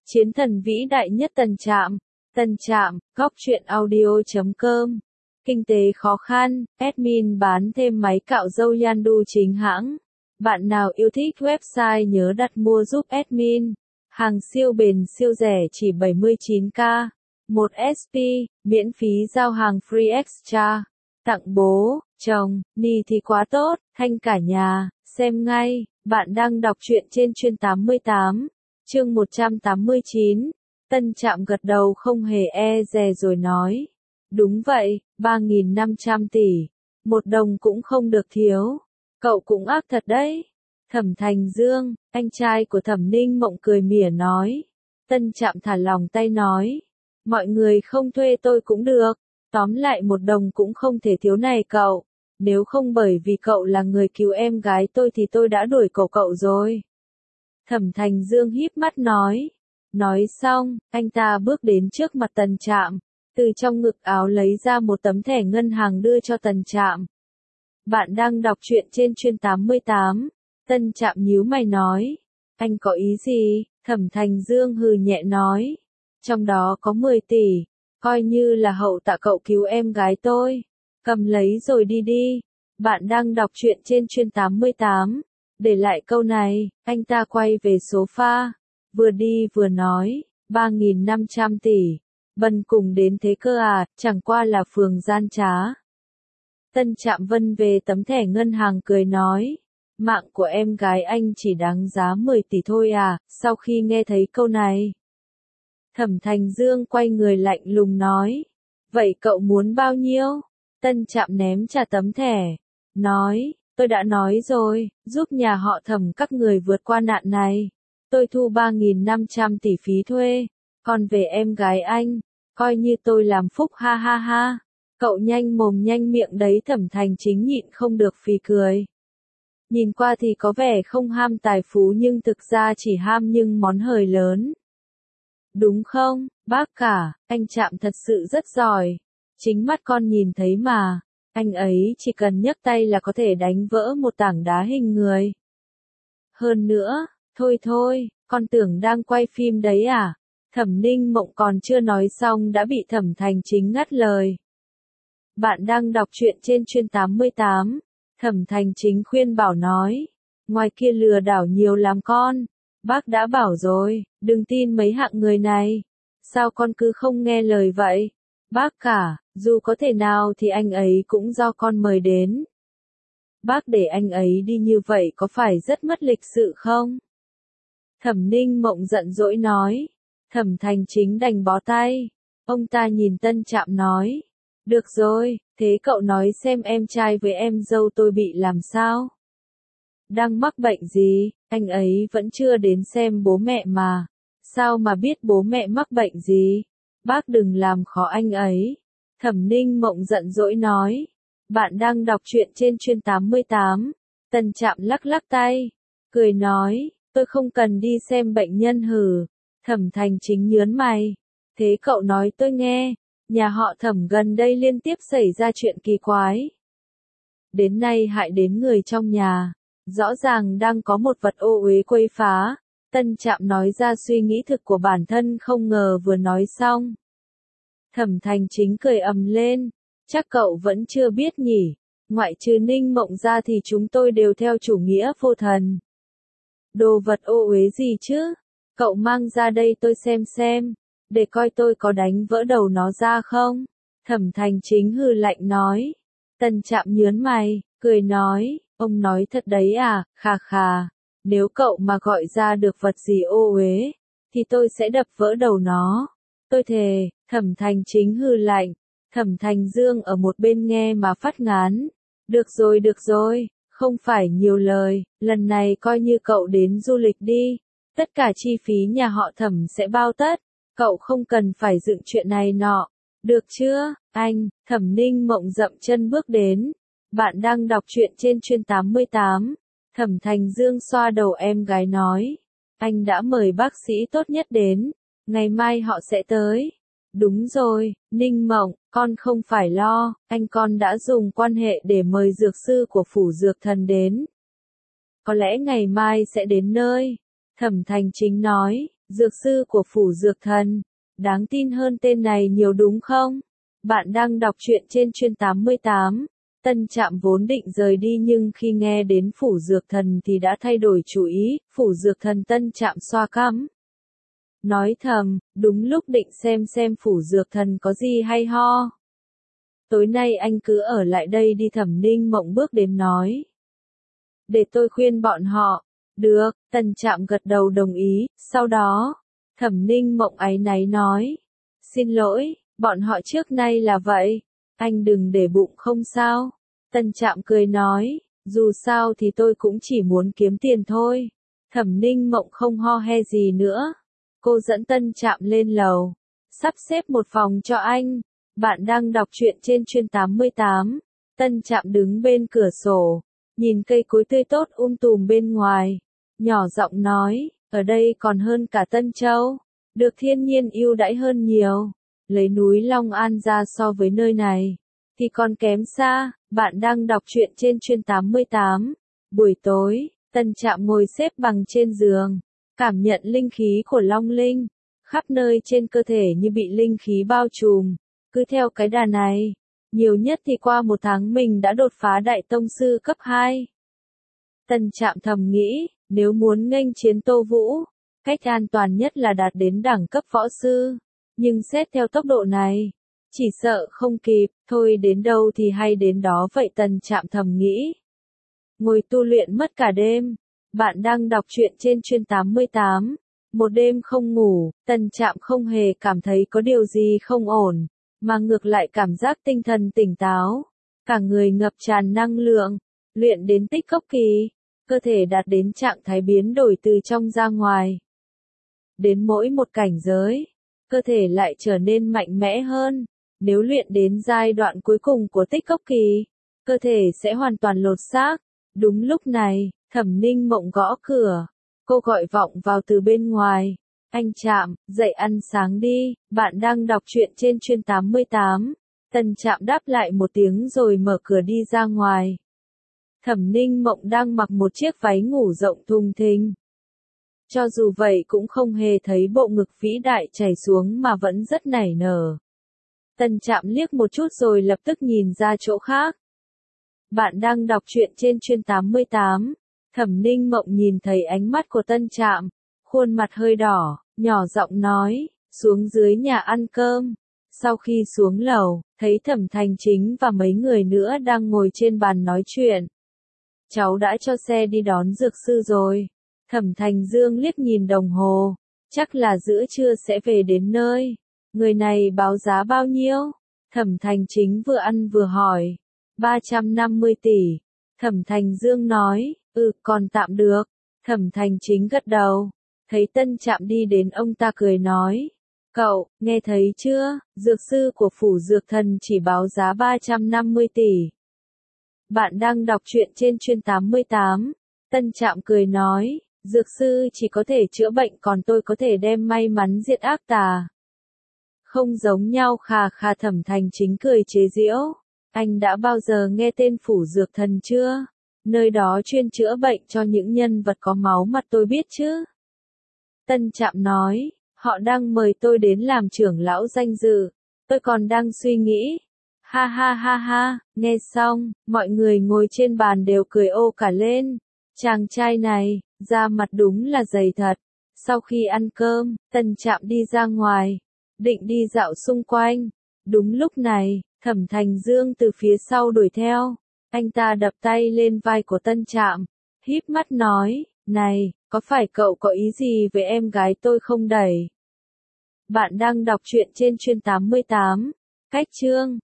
Chiến thần vĩ đại nhất Tân Trạm. Tân Trạm, góc truyện audio.com. Kinh tế khó khăn, admin bán thêm máy cạo râu Yandu chính hãng. Bạn nào yêu thích website nhớ đặt mua giúp admin. Hàng siêu bền siêu rẻ chỉ 79k. 1 SP, miễn phí giao hàng free extra. Tặng bố, chồng, ni thì quá tốt, thanh cả nhà, xem ngay. Bạn đang đọc truyện trên chuyên 88. Chương 189, Tân Trạm gật đầu không hề e dè rồi nói. Đúng vậy, 3.500 tỷ. Một đồng cũng không được thiếu. Cậu cũng ác thật đấy. Thẩm Thành Dương, anh trai của Thẩm Ninh Mộng cười mỉa nói. Tân Trạm thả lòng tay nói. Mọi người không thuê tôi cũng được. Tóm lại một đồng cũng không thể thiếu này cậu. Nếu không bởi vì cậu là người cứu em gái tôi thì tôi đã đuổi cậu rồi. Thẩm Thành Dương híp mắt nói. Nói xong, anh ta bước đến trước mặt Tân Trạm, từ trong ngực áo lấy ra một tấm thẻ ngân hàng đưa cho Tân Trạm. Bạn đang đọc truyện trên chuyên 88. Tân Trạm nhíu mày nói. Anh có ý gì? Thẩm Thành Dương hừ nhẹ nói. Trong đó có 10 tỷ, coi như là hậu tạ cậu cứu em gái tôi. Cầm lấy rồi đi đi. Bạn đang đọc truyện trên chuyên 88. Để lại câu này, anh ta quay về sofa, vừa đi vừa nói, 3.500 tỷ, bần cùng đến thế cơ à, chẳng qua là phường gian trá. Tân Trạm vân về tấm thẻ ngân hàng cười nói, mạng của em gái anh chỉ đáng giá 10 tỷ thôi à, sau khi nghe thấy câu này. Thẩm Thành Dương quay người lạnh lùng nói, vậy cậu muốn bao nhiêu? Tân Trạm ném trả tấm thẻ, nói, tôi đã nói rồi, giúp nhà họ Thẩm các người vượt qua nạn này. Tôi thu 3.500 tỷ phí thuê, còn về em gái anh, coi như tôi làm phúc ha ha ha. Cậu nhanh mồm nhanh miệng đấy. Thẩm Thành Chính nhịn không được phì cười. Nhìn qua thì có vẻ không ham tài phú nhưng thực ra chỉ ham nhưng món hời lớn. Đúng không, bác cả, anh Trạm thật sự rất giỏi. Chính mắt con nhìn thấy mà. Anh ấy chỉ cần nhấc tay là có thể đánh vỡ một tảng đá hình người. Hơn nữa, thôi, con tưởng đang quay phim đấy à? Thẩm Ninh Mộng còn chưa nói xong đã bị Thẩm Thành Chính ngắt lời. Bạn đang đọc truyện trên chuyên 88. Thẩm Thành Chính khuyên bảo nói. Ngoài kia lừa đảo nhiều lắm con. Bác đã bảo rồi, đừng tin mấy hạng người này. Sao con cứ không nghe lời vậy? Bác cả, dù có thể nào thì anh ấy cũng do con mời đến. Bác để anh ấy đi như vậy có phải rất mất lịch sự không? Thẩm Ninh Mộng giận dỗi nói. Thẩm Thành Chính đành bó tay. Ông ta nhìn Tân Trạm nói. Được rồi, thế cậu nói xem em trai với em dâu tôi bị làm sao? Đang mắc bệnh gì, anh ấy vẫn chưa đến xem bố mẹ mà. Sao mà biết bố mẹ mắc bệnh gì? Bác đừng làm khó anh ấy. Thẩm Ninh Mộng giận dỗi nói. Bạn đang đọc truyện trên chuyên 88. Tân Trạm lắc lắc tay. Cười nói, tôi không cần đi xem bệnh nhân hử. Thẩm Thành Chính nhớn mày. Thế cậu nói tôi nghe. Nhà họ Thẩm gần đây liên tiếp xảy ra chuyện kỳ quái. Đến nay hại đến người trong nhà. Rõ ràng đang có một vật ô uế quấy phá. Tân Trạm nói ra suy nghĩ thực của bản thân không ngờ vừa nói xong. Thẩm Thành Chính cười ầm lên. Chắc cậu vẫn chưa biết nhỉ. Ngoại trừ Ninh Mộng ra thì chúng tôi đều theo chủ nghĩa vô thần. Đồ vật ô uế gì chứ? Cậu mang ra đây tôi xem. Để coi tôi có đánh vỡ đầu nó ra không? Thẩm Thành Chính hừ lạnh nói. Tân Trạm nhớn mày, cười nói. Ông nói thật đấy à, khà. Nếu cậu mà gọi ra được vật gì ô uế, thì tôi sẽ đập vỡ đầu nó. Tôi thề. Thẩm Thành Chính hừ lạnh. Thẩm Thành Dương ở một bên nghe mà phát ngán. Được rồi, không phải nhiều lời, lần này coi như cậu đến du lịch đi. Tất cả chi phí nhà họ Thẩm sẽ bao tất, cậu không cần phải dựng chuyện này nọ. Được chưa, anh? Thẩm Ninh Mộng dậm chân bước đến. Bạn đang đọc truyện trên chuyên 88. Thẩm Thành Dương xoa đầu em gái nói. Anh đã mời bác sĩ tốt nhất đến, ngày mai họ sẽ tới. Đúng rồi, Ninh Mộng, con không phải lo, anh con đã dùng quan hệ để mời dược sư của phủ dược thần đến. Có lẽ ngày mai sẽ đến nơi. Thẩm Thành Chính nói, Dược sư của phủ dược thần. Đáng tin hơn tên này nhiều đúng không? Bạn đang đọc truyện trên chuyên 88. Tân Trạm vốn định rời đi nhưng khi nghe đến phủ dược thần thì đã thay đổi chủ ý. Phủ dược thần Tân Trạm xoa cằm. Nói thầm, đúng lúc định xem phủ dược thần có gì hay ho. Tối nay anh cứ ở lại đây đi. Thẩm Ninh Mộng bước đến nói. Để tôi khuyên bọn họ. Được, Tân Trạm gật đầu đồng ý. Sau đó, Thẩm Ninh Mộng áy náy nói. Xin lỗi, bọn họ trước nay là vậy. Anh đừng để bụng không sao. Tân Trạm cười nói. Dù sao thì tôi cũng chỉ muốn kiếm tiền thôi. Thẩm Ninh Mộng không ho he gì nữa. Cô dẫn Tân Trạm lên lầu. Sắp xếp một phòng cho anh. Bạn đang đọc truyện trên chuyên 88. Tân Trạm đứng bên cửa sổ. Nhìn cây cối tươi tốt tùm bên ngoài. Nhỏ giọng nói, ở đây còn hơn cả Tân Châu. Được thiên nhiên ưu đãi hơn nhiều. Lấy núi Long An ra so với nơi này. Thì còn kém xa. Bạn đang đọc truyện trên chuyên 88. Buổi tối, Tân Trạm ngồi xếp bằng trên giường. Cảm nhận linh khí của Long Linh. Khắp nơi trên cơ thể như bị linh khí bao trùm. Cứ theo cái đà này. Nhiều nhất thì qua 1 tháng mình đã đột phá đại tông sư cấp 2. Tân Trạm thầm nghĩ, nếu muốn nghênh chiến Tô Vũ, cách an toàn nhất là đạt đến đẳng cấp võ sư. Nhưng xét theo tốc độ này, chỉ sợ không kịp, thôi đến đâu thì hay đến đó vậy. Tân Trạm thầm nghĩ. Ngồi tu luyện mất cả đêm. Bạn đang đọc truyện trên chuyên 88. Một đêm không ngủ, Tân Trạm không hề cảm thấy có điều gì không ổn, mà ngược lại cảm giác tinh thần tỉnh táo, cả người ngập tràn năng lượng, luyện đến tích cốc kỳ, cơ thể đạt đến trạng thái biến đổi từ trong ra ngoài. Đến mỗi một cảnh giới, cơ thể lại trở nên mạnh mẽ hơn, nếu luyện đến giai đoạn cuối cùng của tích cốc kỳ, cơ thể sẽ hoàn toàn lột xác. Đúng lúc này, Thẩm Ninh Mộng gõ cửa, cô gọi vọng vào từ bên ngoài. Anh Trạm, dậy ăn sáng đi, bạn đang đọc truyện trên chuyên 88. Tân Trạm đáp lại một tiếng rồi mở cửa đi ra ngoài. Thẩm Ninh Mộng đang mặc một chiếc váy ngủ rộng thùng thình. Cho dù vậy cũng không hề thấy bộ ngực vĩ đại chảy xuống mà vẫn rất nảy nở. Tân Trạm liếc một chút rồi lập tức nhìn ra chỗ khác. Bạn đang đọc truyện trên chuyên 88. Thẩm Ninh Mộng nhìn thấy ánh mắt của Tân Trạm, khuôn mặt hơi đỏ, nhỏ giọng nói, xuống dưới nhà ăn cơm. Sau khi xuống lầu, thấy Thẩm Thành Chính và mấy người nữa đang ngồi trên bàn nói chuyện. Cháu đã cho xe đi đón dược sư rồi. Thẩm Thành Dương liếc nhìn đồng hồ, chắc là giữa trưa sẽ về đến nơi. Người này báo giá bao nhiêu? Thẩm Thành Chính vừa ăn vừa hỏi. 350 tỷ. Thẩm Thành Dương nói, còn tạm được. Thẩm Thành Chính gật đầu. Thấy Tân Trạm đi đến ông ta cười nói. Cậu, nghe thấy chưa, dược sư của phủ dược thần chỉ báo giá 350 tỷ. Bạn đang đọc truyện trên chuyên 88. Tân Trạm cười nói, dược sư chỉ có thể chữa bệnh còn tôi có thể đem may mắn diệt ác tà. Không giống nhau. Khà Thẩm Thành Chính cười chế giễu. Anh đã bao giờ nghe tên phủ dược thần chưa? Nơi đó chuyên chữa bệnh cho những nhân vật có máu mặt tôi biết chứ. Tân Trạm nói, họ đang mời tôi đến làm trưởng lão danh dự. Tôi còn đang suy nghĩ. Ha ha ha ha, nghe xong, mọi người ngồi trên bàn đều cười ồ cả lên. Chàng trai này, da mặt đúng là dày thật. Sau khi ăn cơm, Tân Trạm đi ra ngoài, định đi dạo xung quanh. Đúng lúc này, Thẩm Thành Dương từ phía sau đuổi theo. Anh ta đập tay lên vai của Tân Trạm, híp mắt nói, này, có phải cậu có ý gì với em gái tôi không đẩy? Bạn đang đọc truyện trên chuyên 88. Cách chương